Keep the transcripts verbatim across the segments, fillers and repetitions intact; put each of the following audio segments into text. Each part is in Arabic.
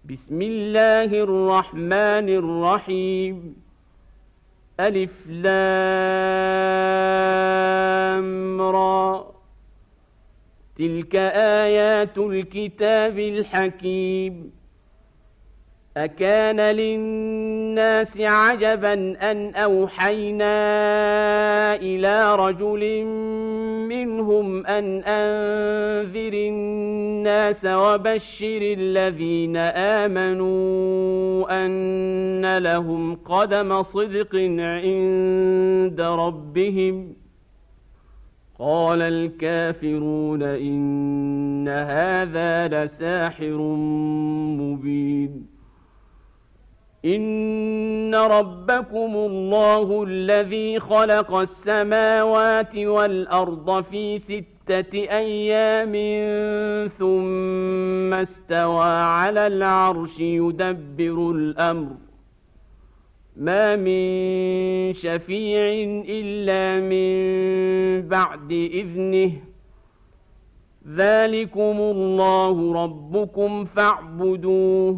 بسم الله الرحمن الرحيم ألف لام را تلك آيات الكتاب الحكيم أكان للناس عجبا أن أوحينا إلى رجل منهم أن أنذر الناس وبشر الذين آمنوا أن لهم قدم صدق عند ربهم قال الكافرون إن هذا لساحر مبين إن ربكم الله الذي خلق السماوات والأرض في ستة أيام ثم استوى على العرش يدبر الأمر ما من شفيع إلا من بعد إذنه ذلكم الله ربكم فاعبدوه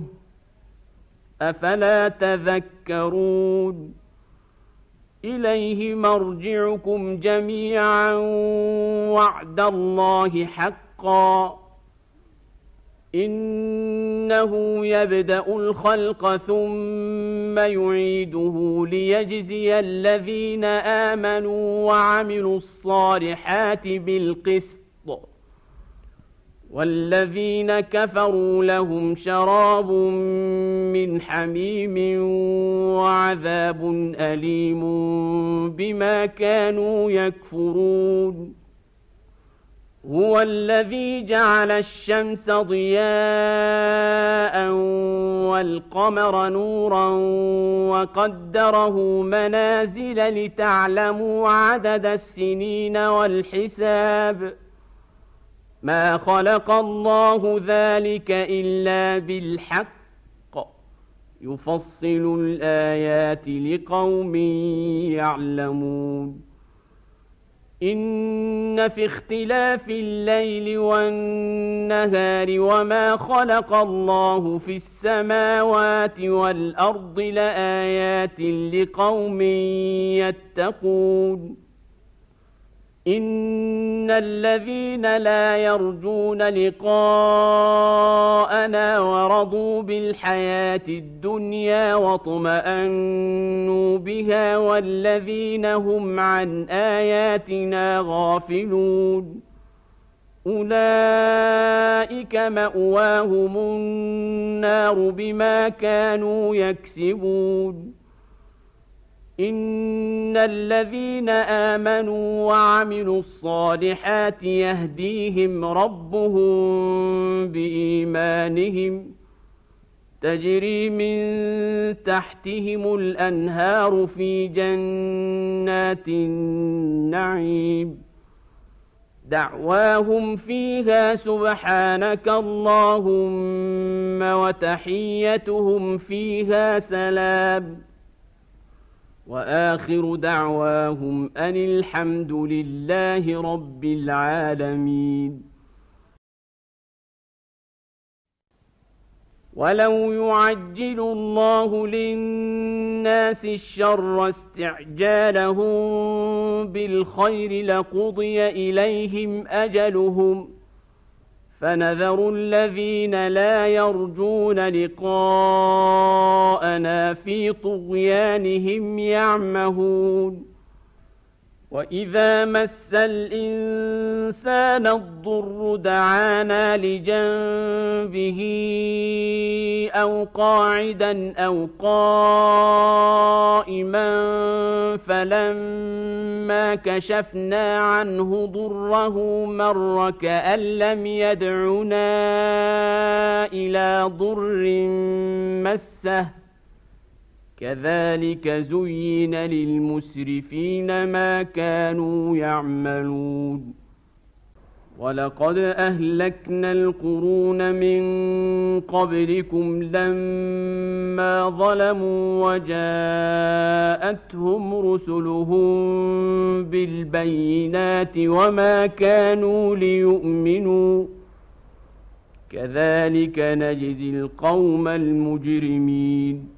أفلا تذكرون إليه مرجعكم جميعا وعد الله حقا إنه يبدأ الخلق ثم يعيده ليجزي الذين آمنوا وعملوا الصالحات بالقسط والذين كفروا لهم شراب من حميم وعذاب أليم بما كانوا يكفرون هو الذي جعل الشمس ضياء والقمر نورا وقدره منازل لتعلموا عدد السنين والحساب ما خلق الله ذلك إلا بالحق يفصل الآيات لقوم يعلمون إن في اختلاف الليل والنهار وما خلق الله في السماوات والأرض لآيات لقوم يتقون إن الذين لا يرجون لقاءنا ورضوا بالحياة الدنيا واطمأنوا بها والذين هم عن آياتنا غافلون أولئك مأواهم النار بما كانوا يكسبون إن الذين آمنوا وعملوا الصالحات يهديهم ربهم بإيمانهم تجري من تحتهم الأنهار في جنات النعيم دعواهم فيها سبحانك اللهم وتحيتهم فيها سلام وآخر دعواهم أن الحمد لله رب العالمين ولو يعجل الله للناس الشر استعجالهم بالخير لقضي إليهم أجلهم فنذر الذين لا يرجون لقاءنا في طغيانهم يعمهون وإذا مس الإنسان الضر دعانا لجنبه أو قاعدا أو قائما فلما كشفنا عنه ضره مر كأن لم يدعنا إلى ضر مسه كذلك زين للمسرفين ما كانوا يعملون ولقد أهلكنا القرون من قبلكم لما ظلموا وجاءتهم رسلهم بالبينات وما كانوا ليؤمنوا كذلك نجزي القوم المجرمين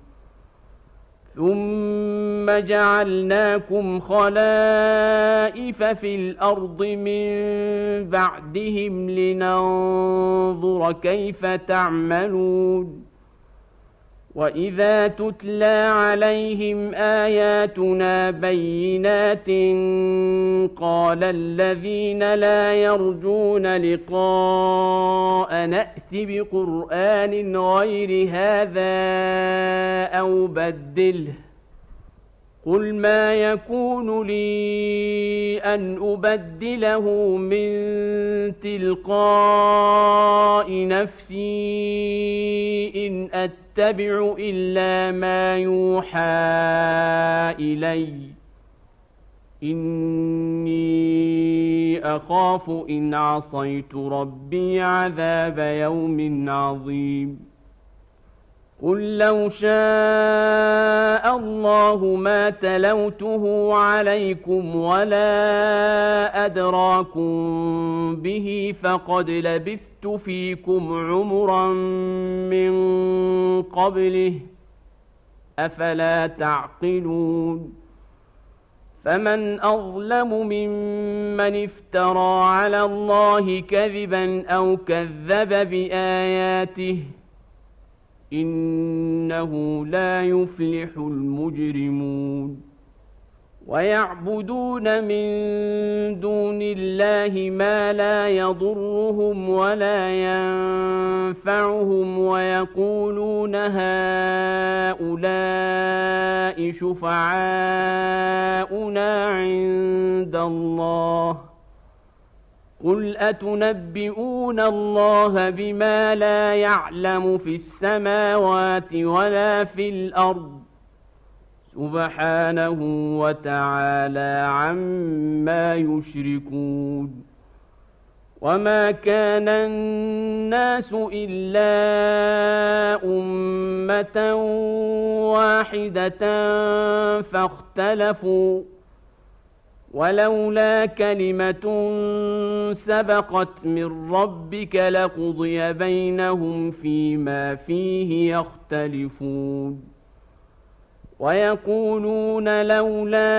ثم جعلناكم خلائف في الأرض من بعدهم لننظر كيف تعملون وإذا تتلى عليهم آياتنا بينات قال الذين لا يرجون لقاء نأت بقرآن غير هذا أو بدله قل ما يكون لي أن أبدله من تلقاء نفسي إن أتبع إلا ما يوحى إلي إني أخاف إن عصيت ربي عذاب يوم عظيم قل لو شاء الله ما تلوته عليكم ولا أدراكم به فقد لبثت فيكم عمرا من قبله أفلا تعقلون فمن أظلم ممن افترى على الله كذبا أو كذب بآياته إنه لا يفلح المجرمون ويعبدون من دون الله ما لا يضرهم ولا ينفعهم ويقولون هؤلاء شفعاؤنا عند الله قل أتنبئون الله بما لا يعلم في السماوات ولا في الأرض سبحانه وتعالى عما يشركون وما كان الناس إلا أمة واحدة فاختلفوا ولولا كلمة سبقت من ربك لقضي بينهم فيما فيه يختلفون ويقولون لولا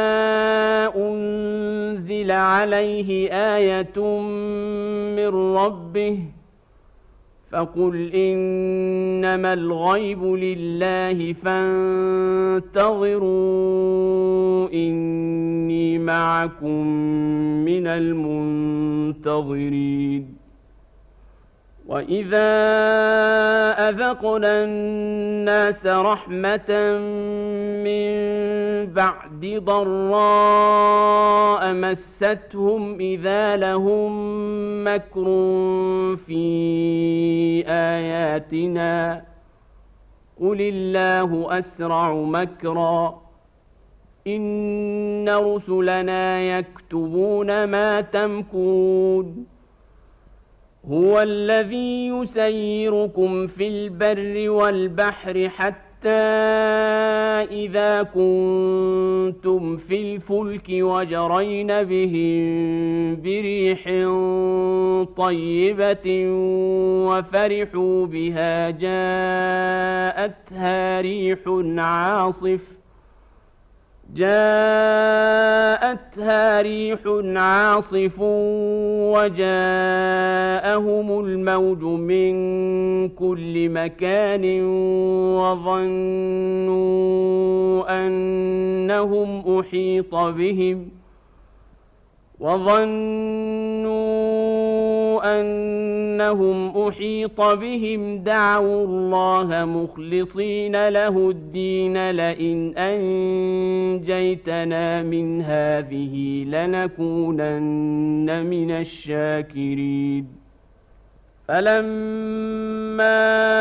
أنزل عليه آية من ربه فقل إنما الغيب لله فانتظروا إني معكم من المنتظرين وإذا أذقنا الناس رحمة من بعد ضراء مستهم إذا لهم مكر في آياتنا قل الله أسرع مكرا إن رسلنا يكتبون ما تمكرون هو الذي يسيركم في البر والبحر حتى إذا كنتم في الفلك وجرين بهم بريح طيبة وفرحوا بها جاءتها ريح عاصف جاءتها ريح عاصف وجاءهم الموج من كل مكان وظنوا أنهم أحيط بهم وظنوا أنهم أحيط بهم دعوا الله مخلصين له الدين لئن أنجيتنا من هذه لنكونن من الشاكرين فلما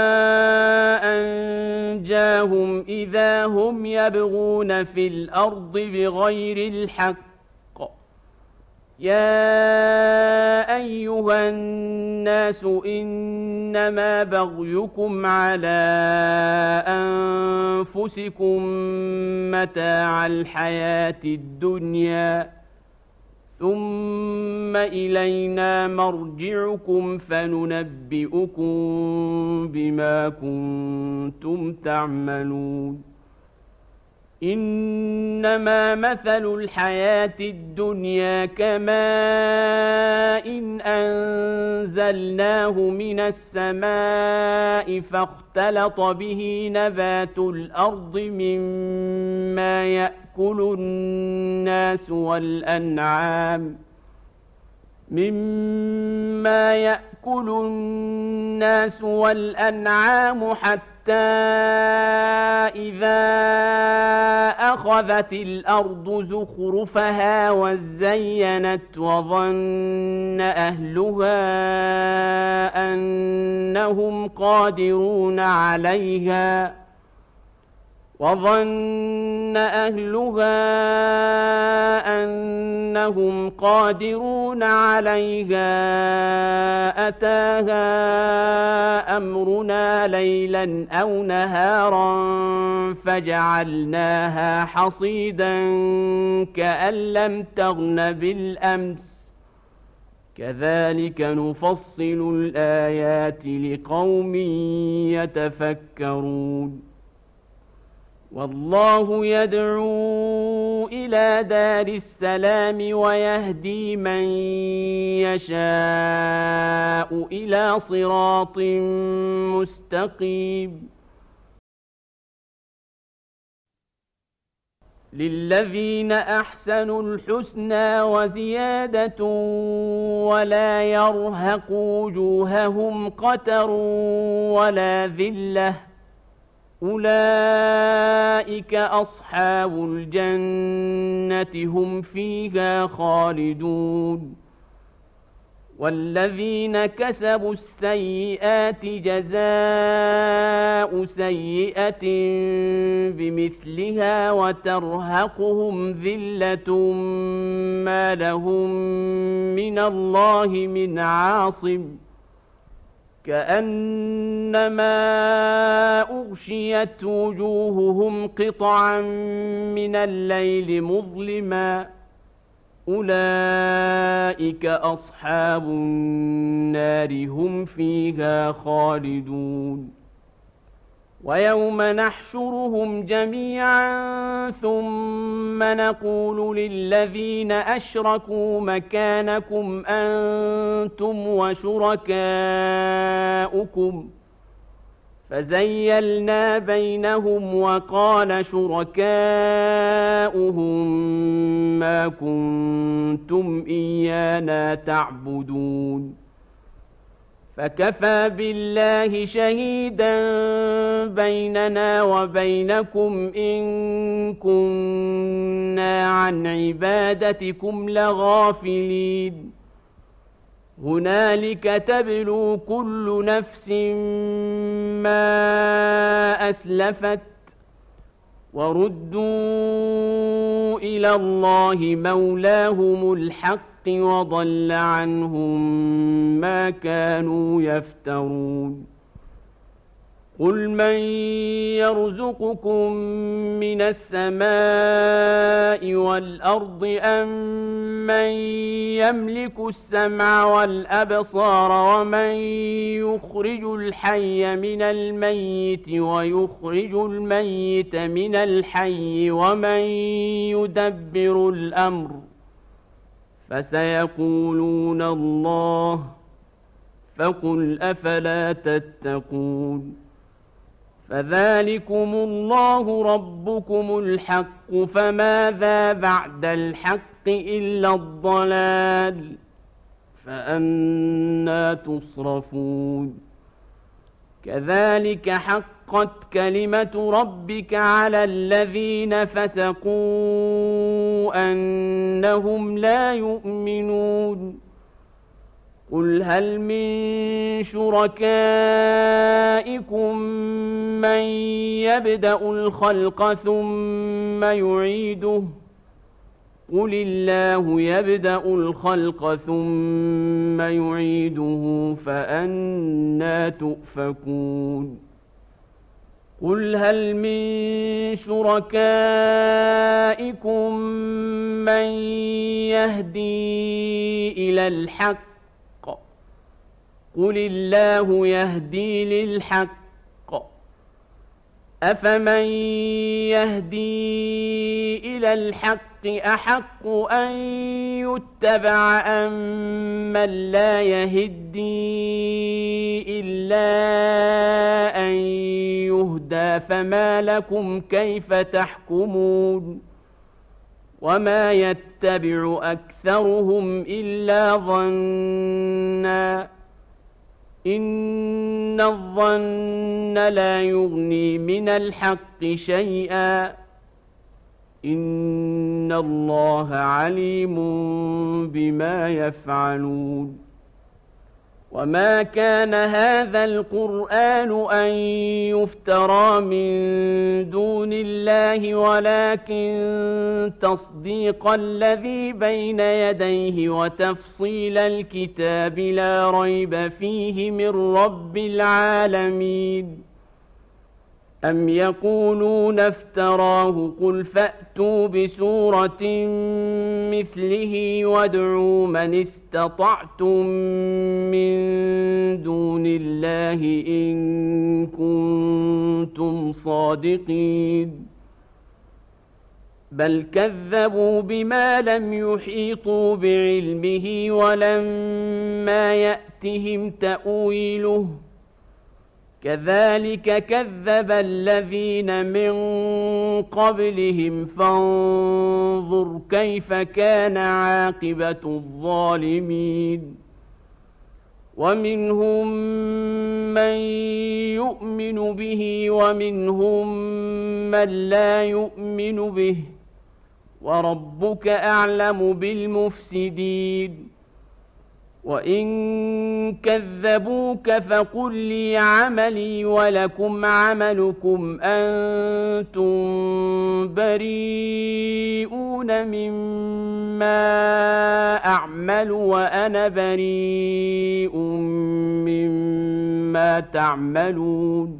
أنجاهم إذا هم يبغون في الأرض بغير الحق يا أيها الناس إنما بغيكم على أنفسكم متاع الحياة الدنيا ثم إلينا مرجعكم فننبئكم بما كنتم تعملون إنما مثل الحياة الدنيا كماء إن أنزلناه من السماء فاختلط به نبات الأرض مما يأكل الناس والأنعام مما يأكل الناس والأنعام حتى إذا أخذت الأرض زخرفها وزينت وظن أهلها أنهم قادرون عليها وظن أهلها أنهم قادرون عليها أتاها أمرنا ليلا أو نهارا فجعلناها حصيدا كأن لم تغن بالأمس كذلك نفصل الآيات لقوم يتفكرون والله يدعو إلى دار السلام ويهدي من يشاء إلى صراط مستقيم للذين أحسنوا الحسنى وزيادة ولا يرهق وجوههم قتر ولا ذلة أولئك أصحاب الجنة هم فيها خالدون والذين كسبوا السيئات جزاء سيئة بمثلها وترهقهم ذلة ما لهم من الله من عاصم كأنما أغشيت وجوههم قطعا من الليل مظلما أولئك أصحاب النار هم فيها خالدون ويوم نحشرهم جميعا ثم نقول للذين أشركوا مكانكم أنتم وشركاؤكم فزيلنا بينهم وقال شركاؤهم ما كنتم إيانا تعبدون فكفى بالله شهيدا بيننا وبينكم إن كنا عن عبادتكم لغافلين هنالك تبلو كل نفس ما أسلفت وردوا إلى الله مولاهم الحق وضل عنهم ما كانوا يفترون قل من يرزقكم من السماء والأرض أم من يملك السمع والأبصار ومن يخرج الحي من الميت ويخرج الميت من الحي ومن يدبر الأمر فسيقولون الله فقل أفلا تتقون فذلكم الله ربكم الحق فماذا بعد الحق إلا الضلال فأنى تصرفون كذلك حقت كلمة ربك على الذين فسقوا أنهم لا يؤمنون قل هل من شركائكم من يبدأ الخلق ثم يعيده قل الله يبدأ الخلق ثم يعيده فأنى تؤفكون قل هل من شركائكم من يهدي إلى الحق قل الله يهدي للحق أفمن يهدي إلى الحق أحق أن يتبع أم من لا يهدي إلا أن يهدى فما لكم كيف تحكمون وما يتبع أكثرهم إلا ظنّا إن الظن لا يغني من الحق شيئا إن الله عليم بما يفعلون وما كان هذا القرآن أن يفترى من دون الله ولكن تصديق الذي بين يديه وتفصيل الكتاب لا ريب فيه من رب العالمين أم يقولون افتراه قل فأتوا بسورة مثله وادعوا من استطعتم من دون الله إن كنتم صادقين بل كذبوا بما لم يحيطوا بعلمه ولما يأتهم تأويله كذلك كذب الذين من قبلهم فانظر كيف كان عاقبة الظالمين ومنهم من يؤمن به ومنهم من لا يؤمن به وربك أعلم بالمفسدين وإن كذبوك فقل لي عملي ولكم عملكم أنتم بريئون مما أعمل وأنا بريء مما تعملون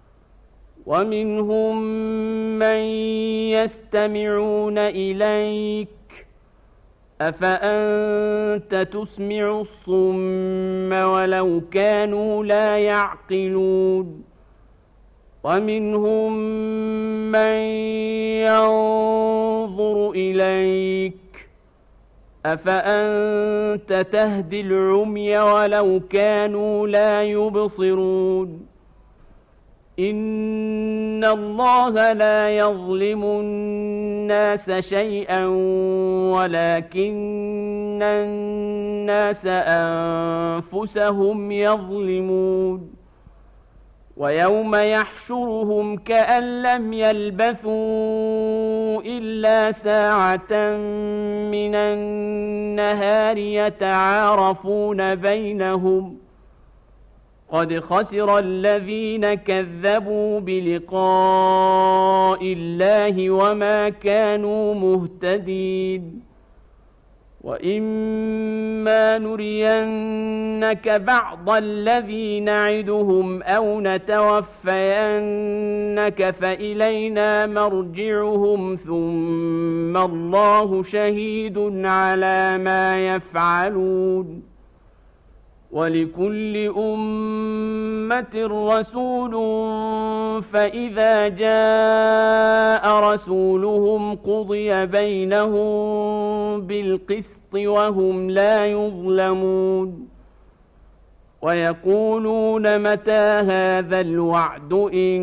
ومنهم من يستمعون إليك أفأنت تسمع الصم ولو كانوا لا يعقلون ومنهم من ينظر إليك أفأنت تهدي العمي ولو كانوا لا يبصرون إن الله لا يظلم الناس شيئا ولكن الناس أنفسهم يظلمون ويوم يحشرهم كأن لم يلبثوا إلا ساعة من النهار يتعارفون بينهم قد خسر الذين كذبوا بلقاء الله وما كانوا مهتدين وإما نرينك بعض الذي نعدهم أو نتوفينك فإلينا مرجعهم ثم الله شهيد على ما يفعلون ولكل أمة رسول فإذا جاء رسولهم قضي بينهم بالقسط وهم لا يظلمون ويقولون متى هذا الوعد إن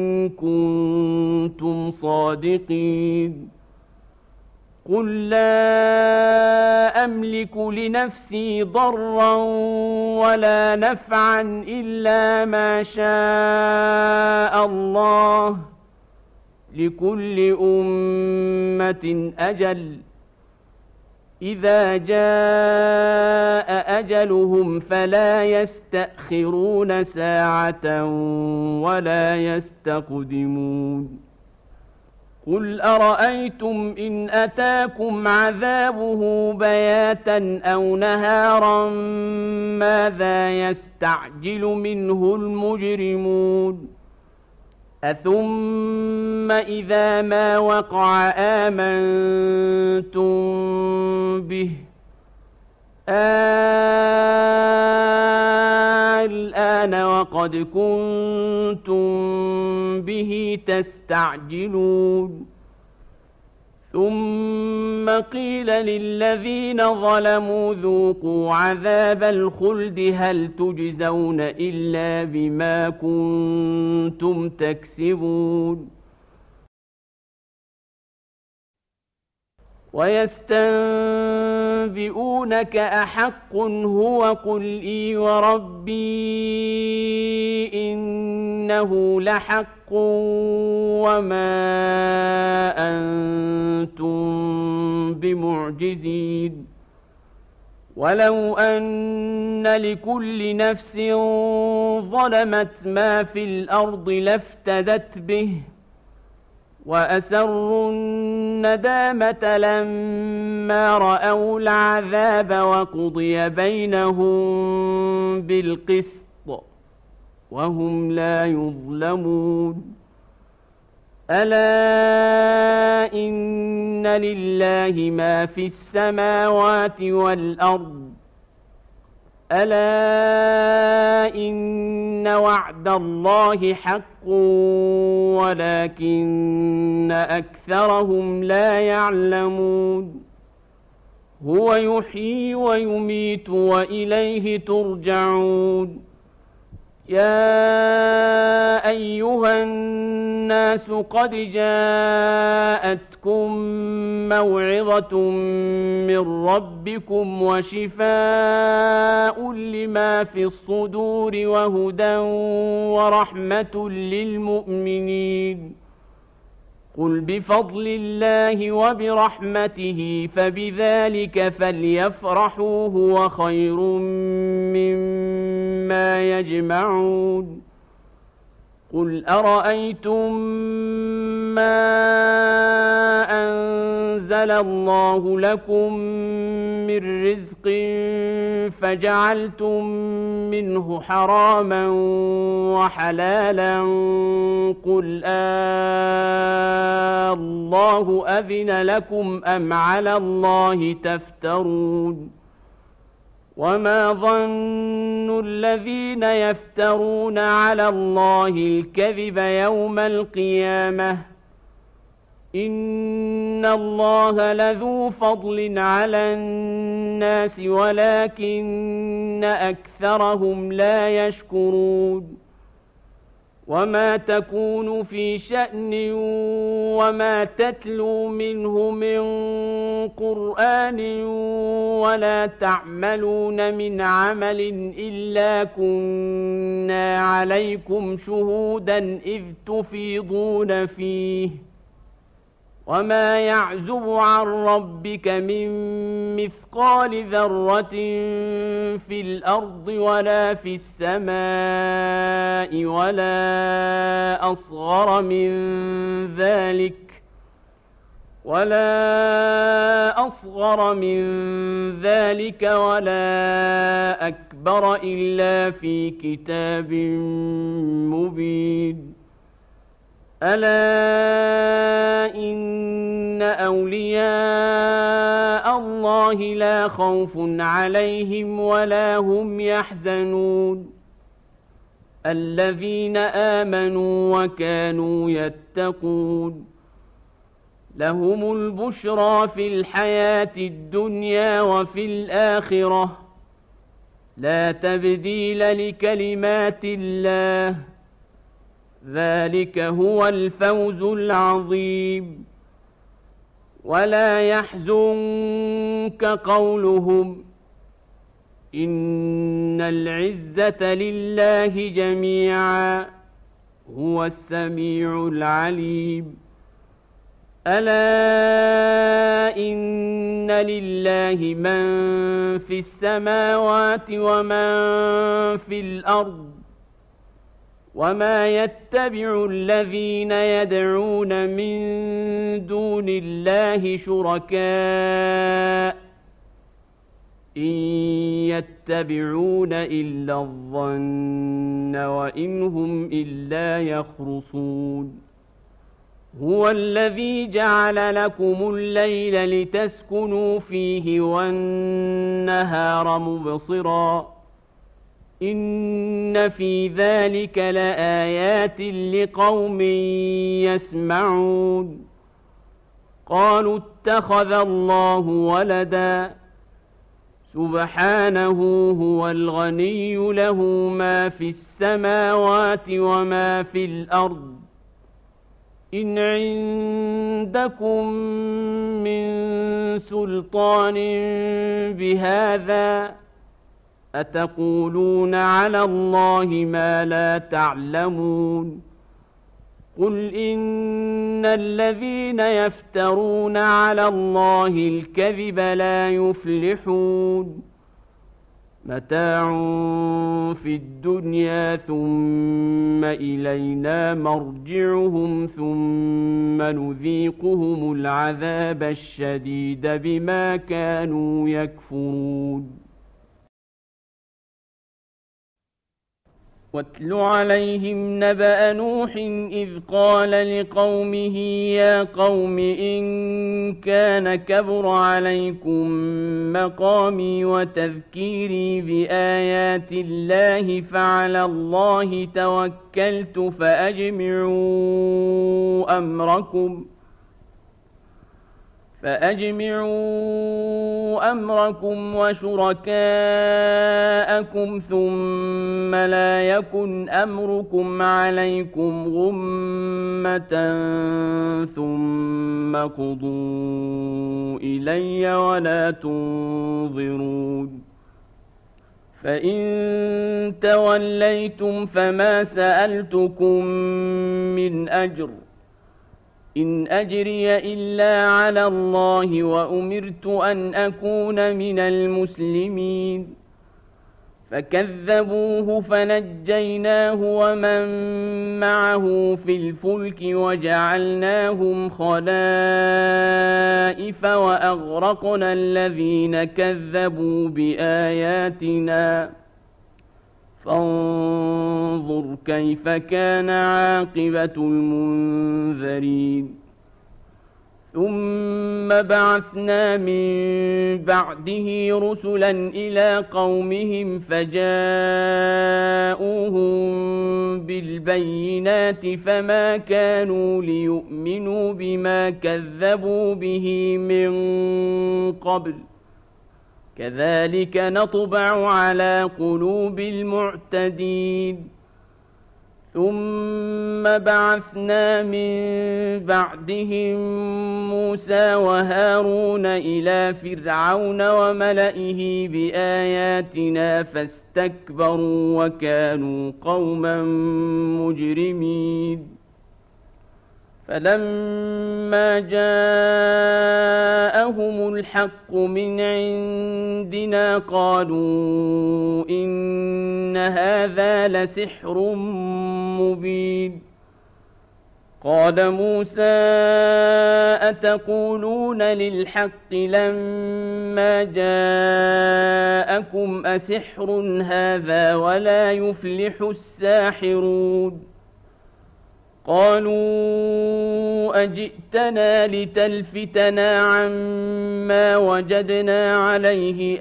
كنتم صادقين قل لا أملك لنفسي ضرا ولا نفعا إلا ما شاء الله لكل أمة أجل إذا جاء أجلهم فلا يستأخرون ساعة ولا يستقدمون قل أرأيتم إن أتاكم عذابه بياتا أو نهارا ماذا يستعجل منه المجرمون أثم إذا ما وقع آمنتم به الآن وقد كنتم به تستعجلون ثم قيل للذين ظلموا ذوقوا عذاب الخلد هل تجزون إلا بما كنتم تكسبون ويستنبئونك أحق هو قل إي وربي إنه لحق وما أنتم بمعجزين ولو أن لكل نفس ظلمت ما في الأرض لافتدت به وأسروا الندامة لما رأوا العذاب وقضي بينهم بالقسط وهم لا يظلمون ألا إن لله ما في السماوات والأرض ألا إن وعد الله حق ولكن أكثرهم لا يعلمون هو يحيي ويميت وإليه ترجعون يا أيها الناس قد جاءتكم موعظة من ربكم وشفاء لما في الصدور وهدى ورحمة للمؤمنين قل بفضل الله وبرحمته فبذلك فليفرحوا هو خير مما يجمعون قل أرأيتم ما أنزل الله لكم من رزق فجعلتم منه حراما وحلالا قل آه الله أذن لكم أم على الله تفترون وما ظن الذين يفترون على الله الكذب يوم القيامة إن الله لذو فضل على الناس ولكن أكثرهم لا يشكرون وما تكون في شأن وما تتلو منه من قرآن ولا تعملون من عمل إلا كنا عليكم شهودا إذ تفيضون فيه وما يعزب عن ربك من مثقال ذرة في الأرض ولا في السماء ولا أصغر من ذلك ولا أصغر من ذلك ولا أكبر إلا في كتاب مبين ألا إن أولياء الله لا خوف عليهم ولا هم يحزنون الذين آمنوا وكانوا يتقون لهم البشرى في الحياة الدنيا وفي الآخرة لا تبديل لكلمات الله ذلك هو الفوز العظيم ولا يحزنك قولهم إن العزة لله جميعا هو السميع العليم ألا إن لله من في السماوات ومن في الأرض وما يتبع الذين يدعون من دون الله شركاء إن يتبعون إلا الظن وإن هم إلا يخرصون هو الذي جعل لكم الليل لتسكنوا فيه والنهار مبصرا إن في ذلك لآيات لقوم يسمعون قالوا اتخذ الله ولدا سبحانه هو الغني له ما في السماوات وما في الأرض إن عندكم من سلطان بهذا أتقولون على الله ما لا تعلمون قل إن الذين يفترون على الله الكذب لا يفلحون متاع في الدنيا ثم إلينا مرجعهم ثم نذيقهم العذاب الشديد بما كانوا يكفرون واتل عليهم نبأ نوح إذ قال لقومه يا قوم إن كان كبر عليكم مقامي وتذكيري بآيات الله فعلى الله توكلت فأجمعوا أمركم فأجمعوا أمركم وشركاءكم ثم لا يكن أمركم عليكم غمة ثم قضوا إلي ولا تنظرون فإن توليتم فما سألتكم من أجر إن أجري إلا على الله وأمرت أن أكون من المسلمين فكذبوه فنجيناه ومن معه في الفلك وجعلناهم خلائف وأغرقنا الذين كذبوا بآياتنا فانظر كيف كان عاقبة المنذرين ثم بعثنا من بعده رسلا إلى قومهم فجاءوهم بالبينات فما كانوا ليؤمنوا بما كذبوا به من قبل كذلك نطبع على قلوب المعتدين ثم بعثنا من بعدهم موسى وهارون إلى فرعون وملئه بآياتنا فاستكبروا وكانوا قوما مجرمين فلما جاءهم الحق من عندنا قالوا إن هذا لسحر مبين قال موسى أتقولون للحق لما جاءكم أسحر هذا ولا يفلح الساحرون قالوا أجئتنا لتلفتنا عما وجدنا عليه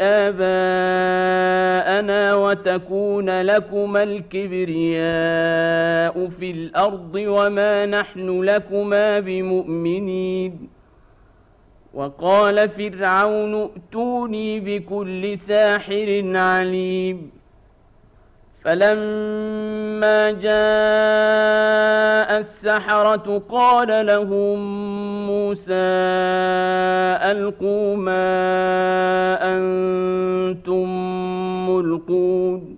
آباءنا وتكون لكما الكبرياء في الأرض وما نحن لكما بمؤمنين وقال فرعون ائتوني بكل ساحر عليم فلما جاء السحرة قال لهم موسى ألقوا ما أنتم ملقون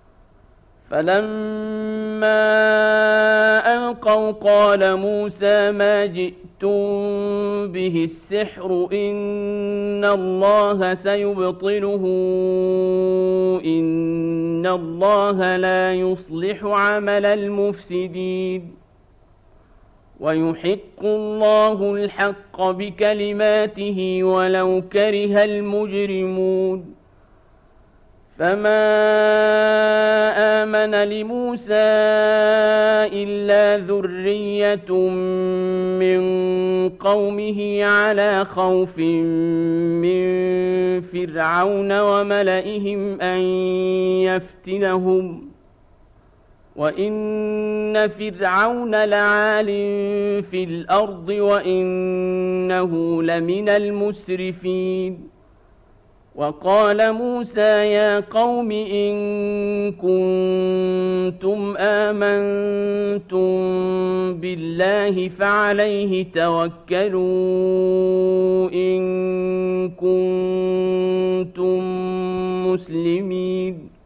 فلما ألقوا قال موسى ما جئتم به السحر إن الله سيبطله إن الله لا يصلح عمل المفسدين ويحق الله الحق بكلماته ولو كره المجرمون فما آمن لموسى إلا ذرية من قومه على خوف من فرعون وملئهم أن يفتنهم وإن فرعون لعال في الأرض وإنه لمن المسرفين. وقال موسى يا قوم إن كنتم آمنتم بالله فعليه توكلوا إن كنتم مسلمين.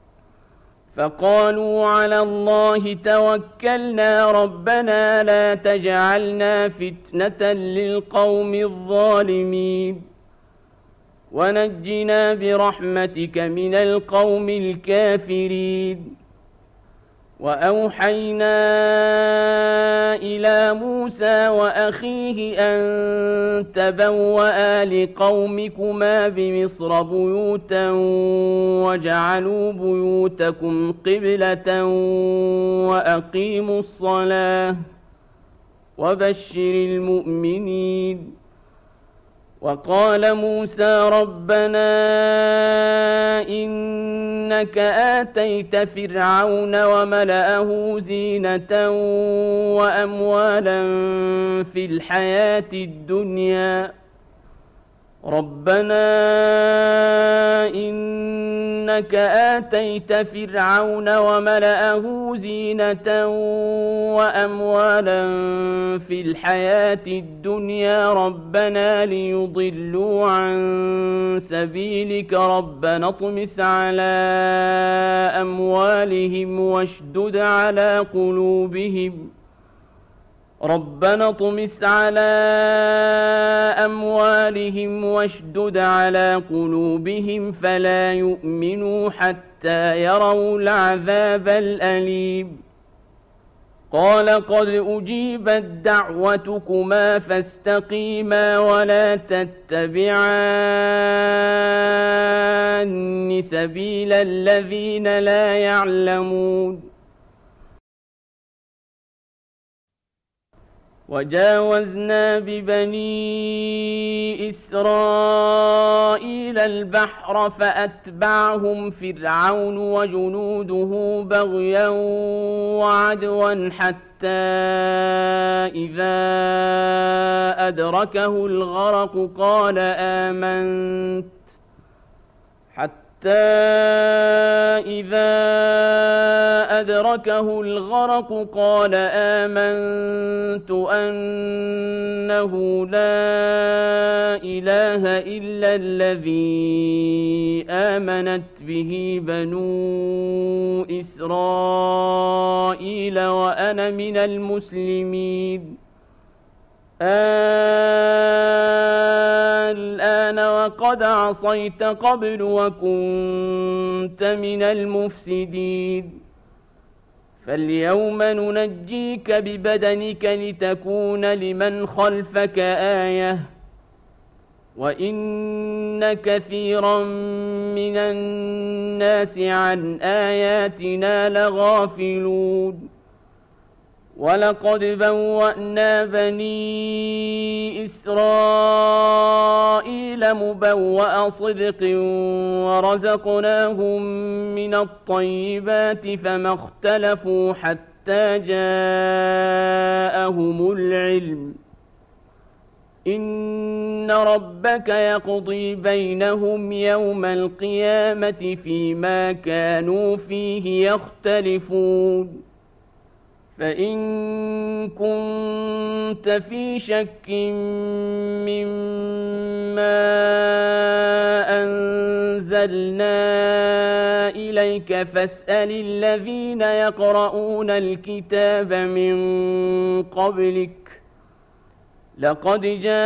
فقالوا على الله توكلنا ربنا لا تجعلنا فتنة للقوم الظالمين ونجنا برحمتك من القوم الكافرين. وأوحينا إلى موسى وأخيه أن تبوأ لقومكما بمصر بيوتا وجعلوا بيوتكم قبلة وأقيموا الصلاة وبشر المؤمنين. وقال موسى ربنا إنك آتيت فرعون وملأه زينة وأموالا في الحياة الدنيا ربنا إنك آتيت فرعون وملأه زينة وأموالا في الحياة الدنيا ربنا ليضلوا عن سبيلك ربنا اطمس على أموالهم واشدد على قلوبهم ربنا اطمس على أموالهم واشدد على قلوبهم فلا يؤمنوا حتى يروا العذاب الأليم. قال قد أجيبت دعوتكما فاستقيما ولا تتبعان سبيل الذين لا يعلمون. وجاوزنا ببني إسرائيل البحر فأتبعهم فرعون وجنوده بغيا وعدوا حتى إذا أدركه الغرق قال آمنت حتى إذا أدركه الغرق قال آمنت أنه لا إله إلا الذي آمنت به بنو إسرائيل وأنا من المسلمين. الآن وقد عصيت قبل وكنت من المفسدين فاليوم ننجيك ببدنك لتكون لمن خلفك آية وإن كثيرا من الناس عن آياتنا لغافلون. ولقد بوأنا بني إسرائيل مبوأ صدق ورزقناهم من الطيبات فما اختلفوا حتى جاءهم العلم إن ربك يقضي بينهم يوم القيامة فيما كانوا فيه يختلفون. فإن كنت في شك مما أنزلنا إليك فاسأل الذين يقرؤون الكتاب من قبلك لقد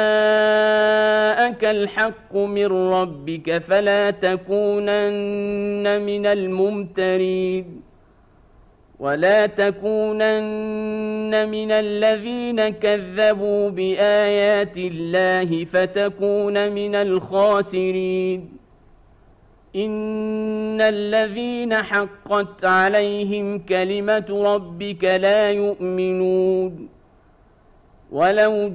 جاءك الحق من ربك فلا تكونن من الممترين ولا تكونن من الذين كذبوا بآيات الله فتكون من الخاسرين. إن الذين حقت عليهم كلمة ربك لا يؤمنون ولو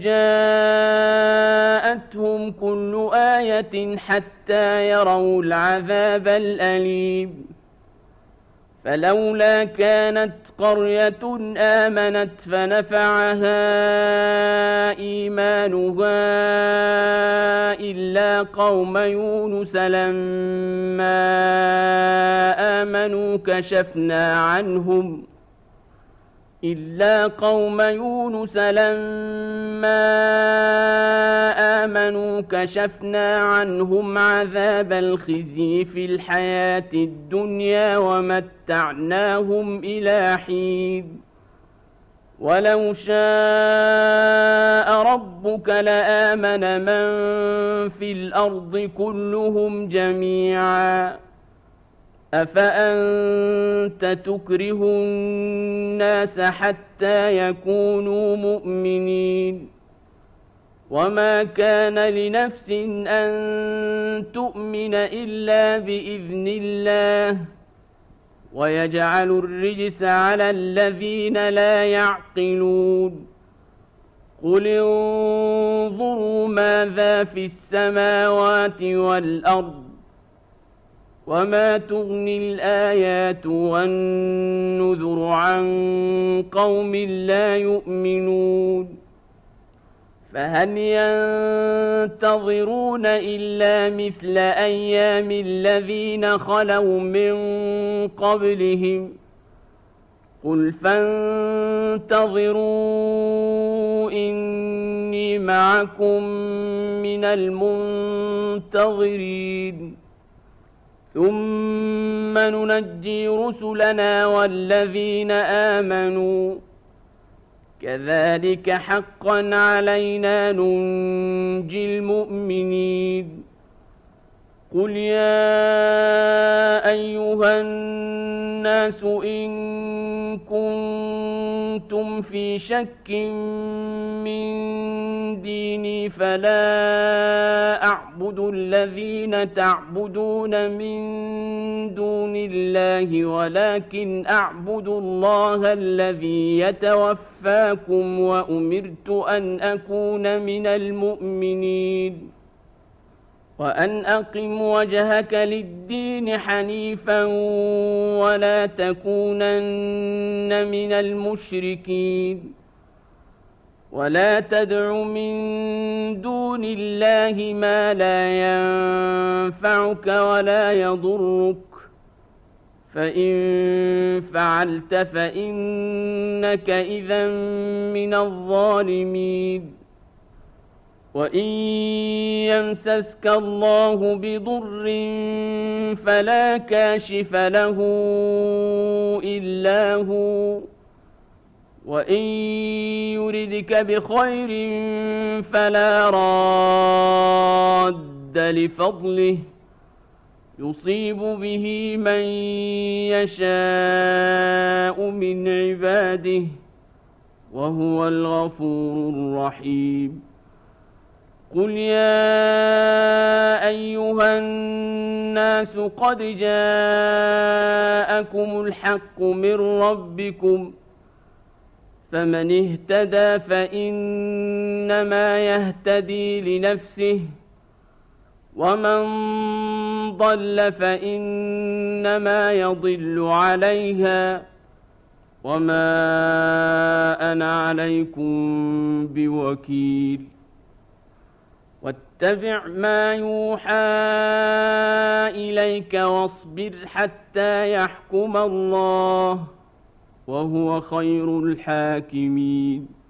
جاءتهم كل آية حتى يروا العذاب الأليم فلولا كانت قرية آمنت فنفعها إيمانها إلا قوم يونس لما آمنوا كشفنا عنهم إلا قوم يونس لما آمنوا كشفنا عنهم عذاب الخزي في الحياة الدنيا ومتعناهم إلى حين ولو شاء ربك لآمن من في الأرض كلهم جميعا أفأنت تكره الناس حتى يكونوا مؤمنين وما كان لنفس أن تؤمن إلا بإذن الله ويجعل الرجس على الذين لا يعقلون قل انظروا ماذا في السماوات والأرض وما تغني الآيات والنذر عن قوم لا يؤمنون فهل ينتظرون إلا مثل أيام الذين خلوا من قبلهم قل فانتظروا إني معكم من المنتظرين ثم ننجي رسلنا والذين آمنوا كذلك حقا علينا ننجي المؤمنين قل يا أيها الناس إن كنتم في شك من ديني فلا أعبد الذين تعبدون من دون الله ولكن أعبد الله الذي يتوفاكم وأمرت أن أكون من المؤمنين وأن أقم وجهك للدين حنيفا ولا تكونن من المشركين ولا تدع من دون الله ما لا ينفعك ولا يضرك فإن فعلت فإنك إذا من الظالمين وإن يمسسك الله بضر فلا كاشف له إلا هو وإن يردك بخير فلا راد لفضله يصيب به من يشاء من عباده وهو الغفور الرحيم قل يا أيها الناس قد جاءكم الحق من ربكم فمن اهتدى فإنما يهتدي لنفسه ومن ضل فإنما يضل عليها وما أنا عليكم بوكيل واتبع ما يوحى إليك واصبر حتى يحكم الله وهو خير الحاكمين